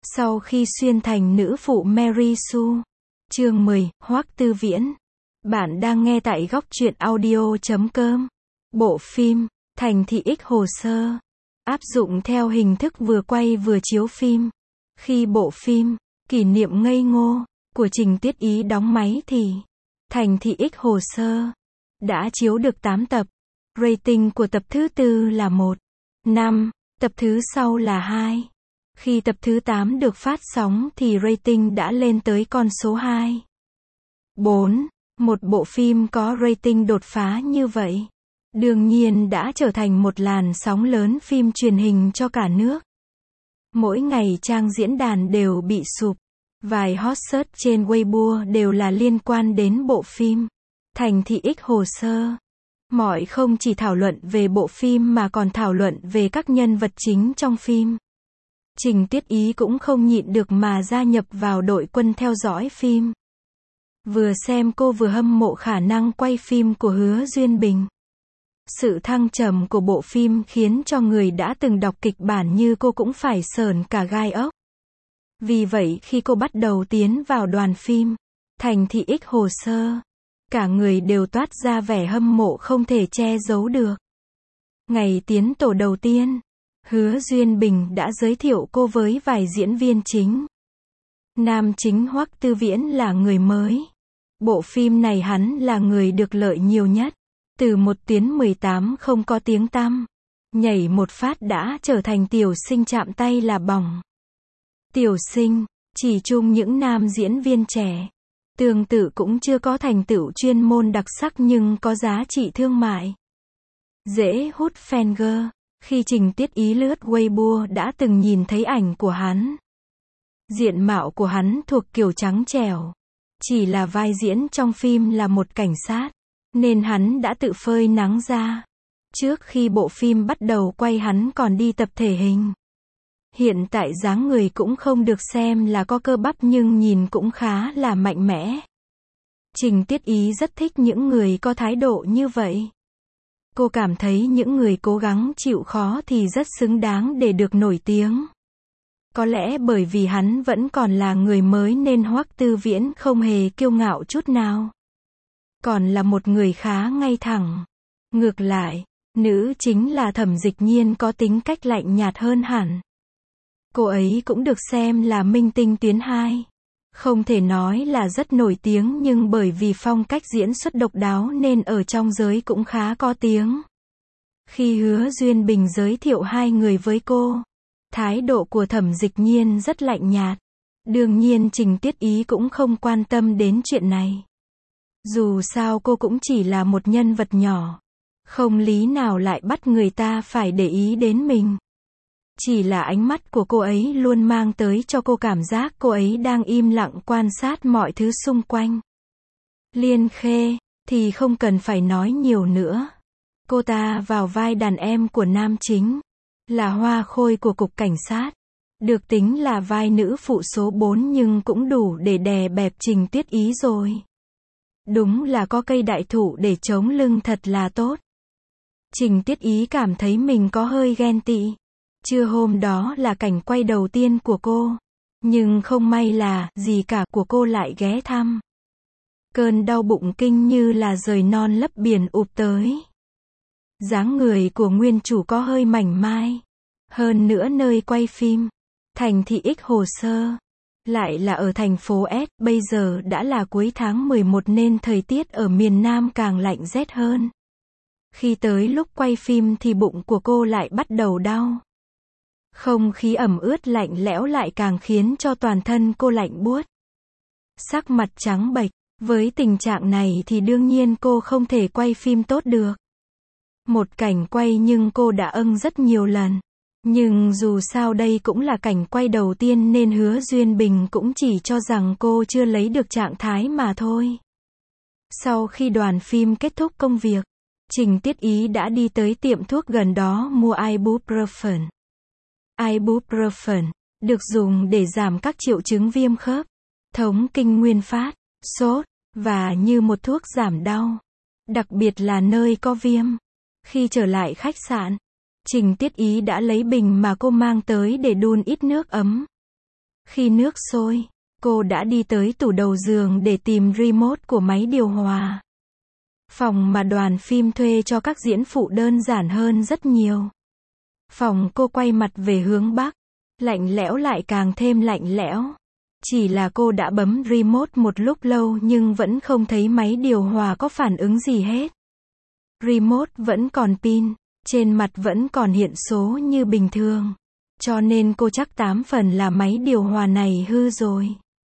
Sau khi xuyên thành nữ phụ Mary Sue. Chương 10, Hoắc Tư Viễn. Bạn đang nghe tại góc truyện audio.com. Bộ phim, Thành thị X hồ sơ. Áp dụng theo hình thức vừa quay vừa chiếu phim. Khi bộ phim, Kỷ niệm ngây ngô, của Trình Tuyết Ý đóng máy thì, Thành thị X hồ sơ, đã chiếu được 8 tập. Rating của tập thứ 4 là 1.5, tập thứ sau là 2. Khi tập thứ 8 được phát sóng thì rating đã lên tới con số 2.4. Một bộ phim có rating đột phá như vậy, đương nhiên đã trở thành một làn sóng lớn phim truyền hình cho cả nước. Mỗi ngày trang diễn đàn đều bị sụp. Vài hot search trên Weibo đều là liên quan đến bộ phim Thành thị X hồ sơ. Mọi không chỉ thảo luận về bộ phim mà còn thảo luận về các nhân vật chính trong phim. Trình Tuyết Ý cũng không nhịn được mà gia nhập vào đội quân theo dõi phim. Vừa xem cô vừa hâm mộ khả năng quay phim của Hứa Duyên Bình. Sự thăng trầm của bộ phim khiến cho người đã từng đọc kịch bản như cô cũng phải sởn cả gai ốc. Vì vậy khi cô bắt đầu tiến vào đoàn phim Thành thị X hồ sơ, cả người đều toát ra vẻ hâm mộ không thể che giấu được. Ngày tiến tổ đầu tiên, Hứa Duyên Bình đã giới thiệu cô với vài diễn viên chính. Nam chính Hoắc Tư Viễn là người mới. Bộ phim này hắn là người được lợi nhiều nhất. Từ một tuyến 18 không có tiếng tăm, nhảy một phát đã trở thành tiểu sinh chạm tay là bỏng. Tiểu sinh, chỉ chung những nam diễn viên trẻ. Tương tự cũng chưa có thành tựu chuyên môn đặc sắc nhưng có giá trị thương mại. Dễ hút fan girl. Khi Trình Tuyết Ý lướt Weibo đã từng nhìn thấy ảnh của hắn. Diện mạo của hắn thuộc kiểu trắng trẻo. Chỉ là vai diễn trong phim là một cảnh sát, nên hắn đã tự phơi nắng ra. Trước khi bộ phim bắt đầu quay hắn còn đi tập thể hình. Hiện tại dáng người cũng không được xem là có cơ bắp nhưng nhìn cũng khá là mạnh mẽ. Trình Tuyết Ý rất thích những người có thái độ như vậy. Cô cảm thấy những người cố gắng chịu khó thì rất xứng đáng để được nổi tiếng. Có lẽ bởi vì hắn vẫn còn là người mới nên Hoắc Tư Viễn không hề kiêu ngạo chút nào. Còn là một người khá ngay thẳng. Ngược lại, nữ chính là Thẩm Dịch Nhiên có tính cách lạnh nhạt hơn hẳn. Cô ấy cũng được xem là minh tinh tuyến 2. Không thể nói là rất nổi tiếng nhưng bởi vì phong cách diễn xuất độc đáo nên ở trong giới cũng khá có tiếng. Khi Hứa Duyên Bình giới thiệu hai người với cô, thái độ của Thẩm Dịch Nhiên rất lạnh nhạt. Đương nhiên Trình Tuyết Ý cũng không quan tâm đến chuyện này. Dù sao cô cũng chỉ là một nhân vật nhỏ. Không lý nào lại bắt người ta phải để ý đến mình. Chỉ là ánh mắt của cô ấy luôn mang tới cho cô cảm giác cô ấy đang im lặng quan sát mọi thứ xung quanh. Liên Khê, thì không cần phải nói nhiều nữa. Cô ta vào vai đàn em của nam chính, là hoa khôi của cục cảnh sát. Được tính là vai nữ phụ số 4 nhưng cũng đủ để đè bẹp Trình Tuyết Ý rồi. Đúng là có cây đại thụ để chống lưng thật là tốt. Trình Tuyết Ý cảm thấy mình có hơi ghen tị. Trưa hôm đó là cảnh quay đầu tiên của cô. Nhưng không may là, dì cả của cô lại ghé thăm. Cơn đau bụng kinh như là rời non lấp biển ụp tới. Dáng người của nguyên chủ có hơi mảnh mai. Hơn nữa nơi quay phim Thành thị X hồ sơ lại là ở thành phố S. Bây giờ đã là cuối tháng 11 nên thời tiết ở miền Nam càng lạnh rét hơn. Khi tới lúc quay phim thì bụng của cô lại bắt đầu đau. Không khí ẩm ướt lạnh lẽo lại càng khiến cho toàn thân cô lạnh buốt. Sắc mặt trắng bệch. Với tình trạng này thì đương nhiên cô không thể quay phim tốt được. Một cảnh quay nhưng cô đã rất nhiều lần. Nhưng dù sao đây cũng là cảnh quay đầu tiên nên Hứa Duyên Bình cũng chỉ cho rằng cô chưa lấy được trạng thái mà thôi. Sau khi đoàn phim kết thúc công việc, Trình Tuyết Ý đã đi tới tiệm thuốc gần đó mua ibuprofen. Ibuprofen được dùng để giảm các triệu chứng viêm khớp, thống kinh nguyên phát, sốt, và như một thuốc giảm đau. Đặc biệt là nơi có viêm. Khi trở lại khách sạn, Trình Tuyết Ý đã lấy bình mà cô mang tới để đun ít nước ấm. Khi nước sôi, cô đã đi tới tủ đầu giường để tìm remote của máy điều hòa. Phòng mà đoàn phim thuê cho các diễn phụ đơn giản hơn rất nhiều. Phòng cô quay mặt về hướng bắc, lạnh lẽo lại càng thêm lạnh lẽo. Chỉ là cô đã bấm remote một lúc lâu nhưng vẫn không thấy máy điều hòa có phản ứng gì hết. Remote vẫn còn pin, trên mặt vẫn còn hiện số như bình thường. Cho nên cô chắc 8 phần là máy điều hòa này hư rồi.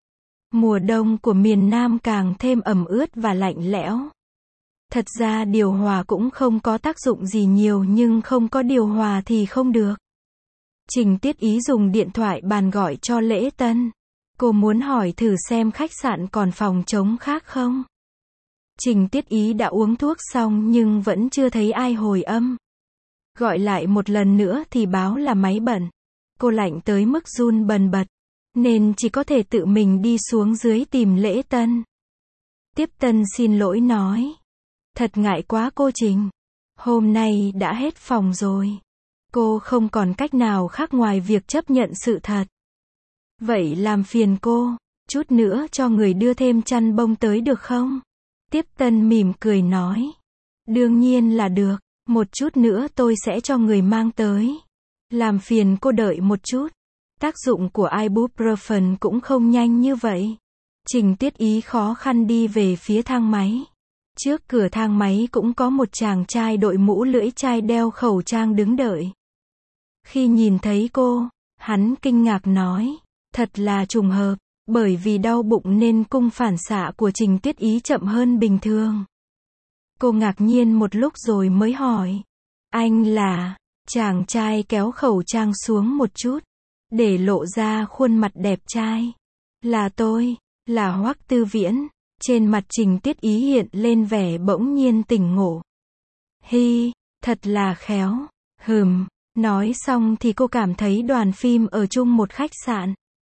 Mùa đông của miền Nam càng thêm ẩm ướt và lạnh lẽo. Thật ra điều hòa cũng không có tác dụng gì nhiều nhưng không có điều hòa thì không được. Trình Tiết Ý dùng điện thoại bàn gọi cho Lễ Tân. Cô muốn hỏi thử xem khách sạn còn phòng trống khác không. Trình Tiết Ý đã uống thuốc xong nhưng vẫn chưa thấy ai hồi âm. Gọi lại một lần nữa thì báo là máy bận. Cô lạnh tới mức run bần bật, nên chỉ có thể tự mình đi xuống dưới tìm Lễ Tân. Tiếp Tân xin lỗi nói. Thật ngại quá cô Trình. Hôm nay đã hết phòng rồi. Cô không còn cách nào khác ngoài việc chấp nhận sự thật. Vậy làm phiền cô, chút nữa cho người đưa thêm chăn bông tới được không? Tiếp Tân mỉm cười nói. Đương nhiên là được, một chút nữa tôi sẽ cho người mang tới. Làm phiền cô đợi một chút. Tác dụng của ibuprofen cũng không nhanh như vậy. Trình Tiết Ý khó khăn đi về phía thang máy. Trước cửa thang máy cũng có một chàng trai đội mũ lưỡi chai đeo khẩu trang đứng đợi. Khi nhìn thấy cô, hắn kinh ngạc nói, thật là trùng hợp, bởi vì đau bụng nên cung phản xạ của Trình Tiết Ý chậm hơn bình thường. Cô ngạc nhiên một lúc rồi mới hỏi, anh là... Chàng trai kéo khẩu trang xuống một chút, để lộ ra khuôn mặt đẹp trai. Là tôi, là Hoắc Tư Viễn. Trên mặt Trình Tiết Ý hiện lên vẻ bỗng nhiên tỉnh ngộ. Hi, thật là khéo. Nói xong thì cô cảm thấy đoàn phim ở chung một khách sạn.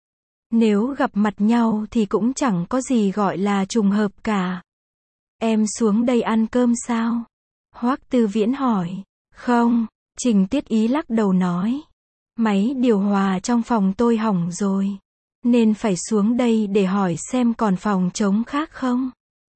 Nếu gặp mặt nhau thì cũng chẳng có gì gọi là trùng hợp cả. Em xuống đây ăn cơm sao? Hoắc Tư Viễn hỏi. Không, Trình Tiết Ý lắc đầu nói. Máy điều hòa trong phòng tôi hỏng rồi. Nên phải xuống đây để hỏi xem còn phòng trống khác không.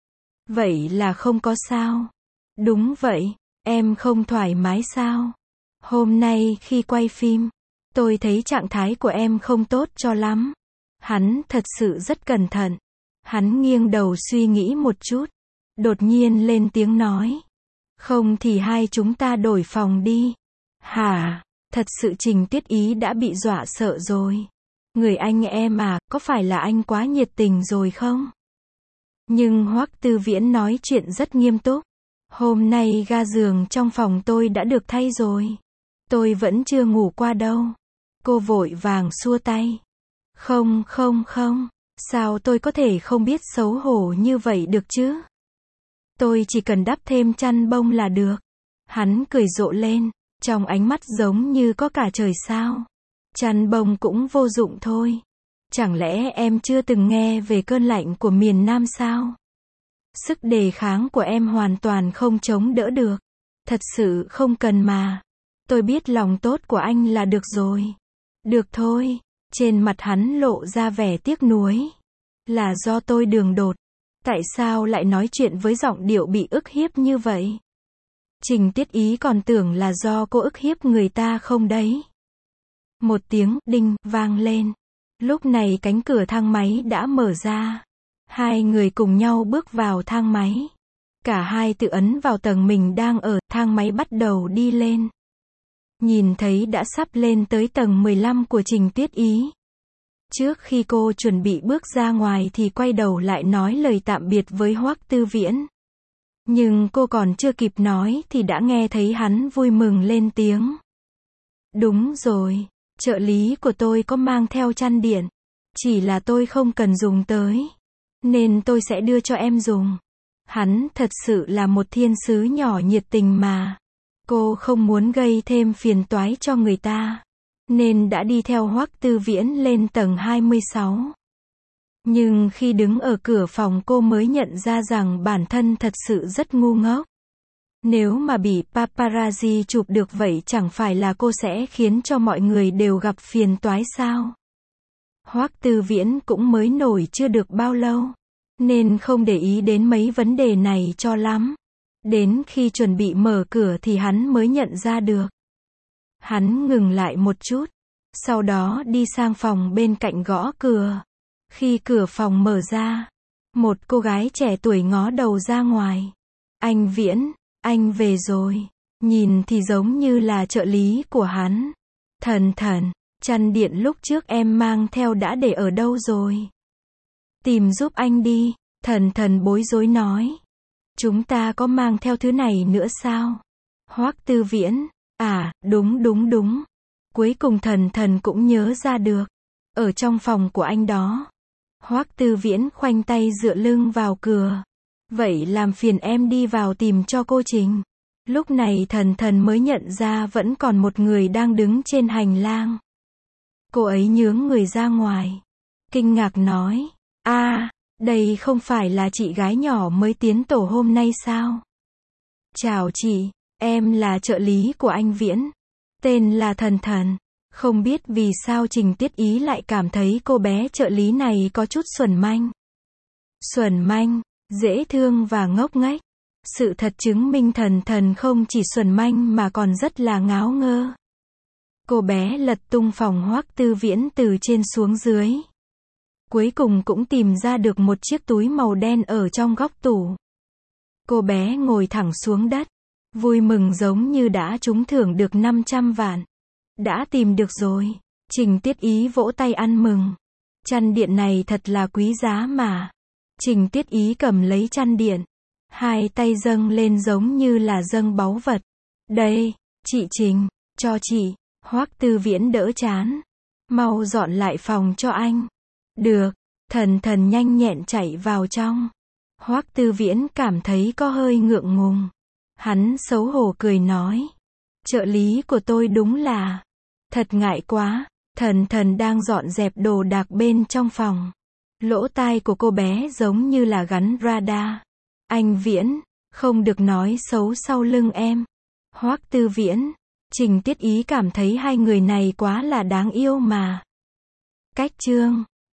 Vậy là không có sao? Đúng vậy, em không thoải mái sao? Hôm nay khi quay phim, tôi thấy trạng thái của em không tốt cho lắm. Hắn thật sự rất cẩn thận. Hắn nghiêng đầu suy nghĩ một chút. Đột nhiên lên tiếng nói. Không thì hai chúng ta đổi phòng đi. Hả? Thật sự Trình Tiết Ý đã bị dọa sợ rồi. Người anh em à, có phải là anh quá nhiệt tình rồi không? Nhưng Hoắc Tư Viễn nói chuyện rất nghiêm túc. Hôm nay ga giường trong phòng tôi đã được thay rồi. Tôi vẫn chưa ngủ qua đâu. Cô vội vàng xua tay. Không, sao tôi có thể không biết xấu hổ như vậy được chứ? Tôi chỉ cần đắp thêm chăn bông là được. Hắn cười rộ lên, trong ánh mắt giống như có cả trời sao. Chăn bông cũng vô dụng thôi. Chẳng lẽ em chưa từng nghe về cơn lạnh của miền Nam sao? Sức đề kháng của em hoàn toàn không chống đỡ được. Thật sự không cần mà. Tôi biết lòng tốt của anh là được rồi. Được thôi. Trên mặt hắn lộ ra vẻ tiếc nuối. Là do tôi đường đột. Tại sao lại nói chuyện với giọng điệu bị ức hiếp như vậy? Trình Tiết Ý còn tưởng là do cô ức hiếp người ta không đấy. Một tiếng đinh vang lên. Lúc này cánh cửa thang máy đã mở ra. Hai người cùng nhau bước vào thang máy. Cả hai tự ấn vào tầng mình đang ở, thang máy bắt đầu đi lên. Nhìn thấy đã sắp lên tới tầng 15 của Trình Tiết Ý. Trước khi cô chuẩn bị bước ra ngoài thì quay đầu lại nói lời tạm biệt với Hoắc Tư Viễn. Nhưng cô còn chưa kịp nói thì đã nghe thấy hắn vui mừng lên tiếng. Đúng rồi, trợ lý của tôi có mang theo chăn điện. Chỉ là tôi không cần dùng tới. Nên tôi sẽ đưa cho em dùng. Hắn thật sự là một thiên sứ nhỏ nhiệt tình mà. Cô không muốn gây thêm phiền toái cho người ta. Nên đã đi theo Hoắc Tư Viễn lên tầng 26. Nhưng khi đứng ở cửa phòng cô mới nhận ra rằng bản thân thật sự rất ngu ngốc. Nếu mà bị paparazzi chụp được vậy chẳng phải là cô sẽ khiến cho mọi người đều gặp phiền toái sao? Hoắc Tư Viễn cũng mới nổi chưa được bao lâu, nên không để ý đến mấy vấn đề này cho lắm. Đến khi chuẩn bị mở cửa thì hắn mới nhận ra được. Hắn ngừng lại một chút, sau đó đi sang phòng bên cạnh gõ cửa. Khi cửa phòng mở ra, một cô gái trẻ tuổi ngó đầu ra ngoài. Anh Viễn, anh về rồi. Nhìn thì giống như là trợ lý của hắn. Thần thần, chăn điện lúc trước em mang theo đã để ở đâu rồi? Tìm giúp anh đi, thần thần bối rối nói. Chúng ta có mang theo thứ này nữa sao? Hoắc Tư Viễn, à, đúng. Cuối cùng thần thần cũng nhớ ra được. Ở trong phòng của anh đó. Hoắc Tư Viễn khoanh tay dựa lưng vào cửa. Vậy làm phiền em đi vào tìm cho cô Trình. Lúc này thần thần mới nhận ra vẫn còn một người đang đứng trên hành lang. Cô ấy nhướng người ra ngoài. Kinh ngạc nói, đây không phải là chị gái nhỏ mới tiến tổ hôm nay sao? Chào chị, em là trợ lý của anh Viễn. Tên là Thần Thần. Không biết vì sao Trình Tiết Ý lại cảm thấy cô bé trợ lý này có chút xuẩn manh. Xuẩn manh, dễ thương và ngốc nghếch. Sự thật chứng minh Thần Thần không chỉ xuẩn manh mà còn rất là ngáo ngơ. Cô bé lật tung phòng Hoắc Tư Viễn từ trên xuống dưới. Cuối cùng cũng tìm ra được một chiếc túi màu đen ở trong góc tủ. Cô bé ngồi thẳng xuống đất, vui mừng giống như đã trúng thưởng được 500 vạn. Đã tìm được rồi. Trình Tiết Ý vỗ tay ăn mừng. Chăn điện này thật là quý giá mà. Trình Tiết Ý cầm lấy chăn điện. Hai tay dâng lên giống như là dâng báu vật. Đây, chị Trình, cho chị. Hoắc Tư Viễn đỡ chán. Mau dọn lại phòng cho anh. Được, thần thần nhanh nhẹn chạy vào trong. Hoắc Tư Viễn cảm thấy có hơi ngượng ngùng. Hắn xấu hổ cười nói. Trợ lý của tôi đúng là. Thật ngại quá. Thần thần đang dọn dẹp đồ đạc bên trong phòng. Lỗ tai của cô bé giống như là gắn radar. Anh Viễn, không được nói xấu sau lưng em. Hoắc Tư Viễn, Trình Tiết Ý cảm thấy hai người này quá là đáng yêu mà. Cách chương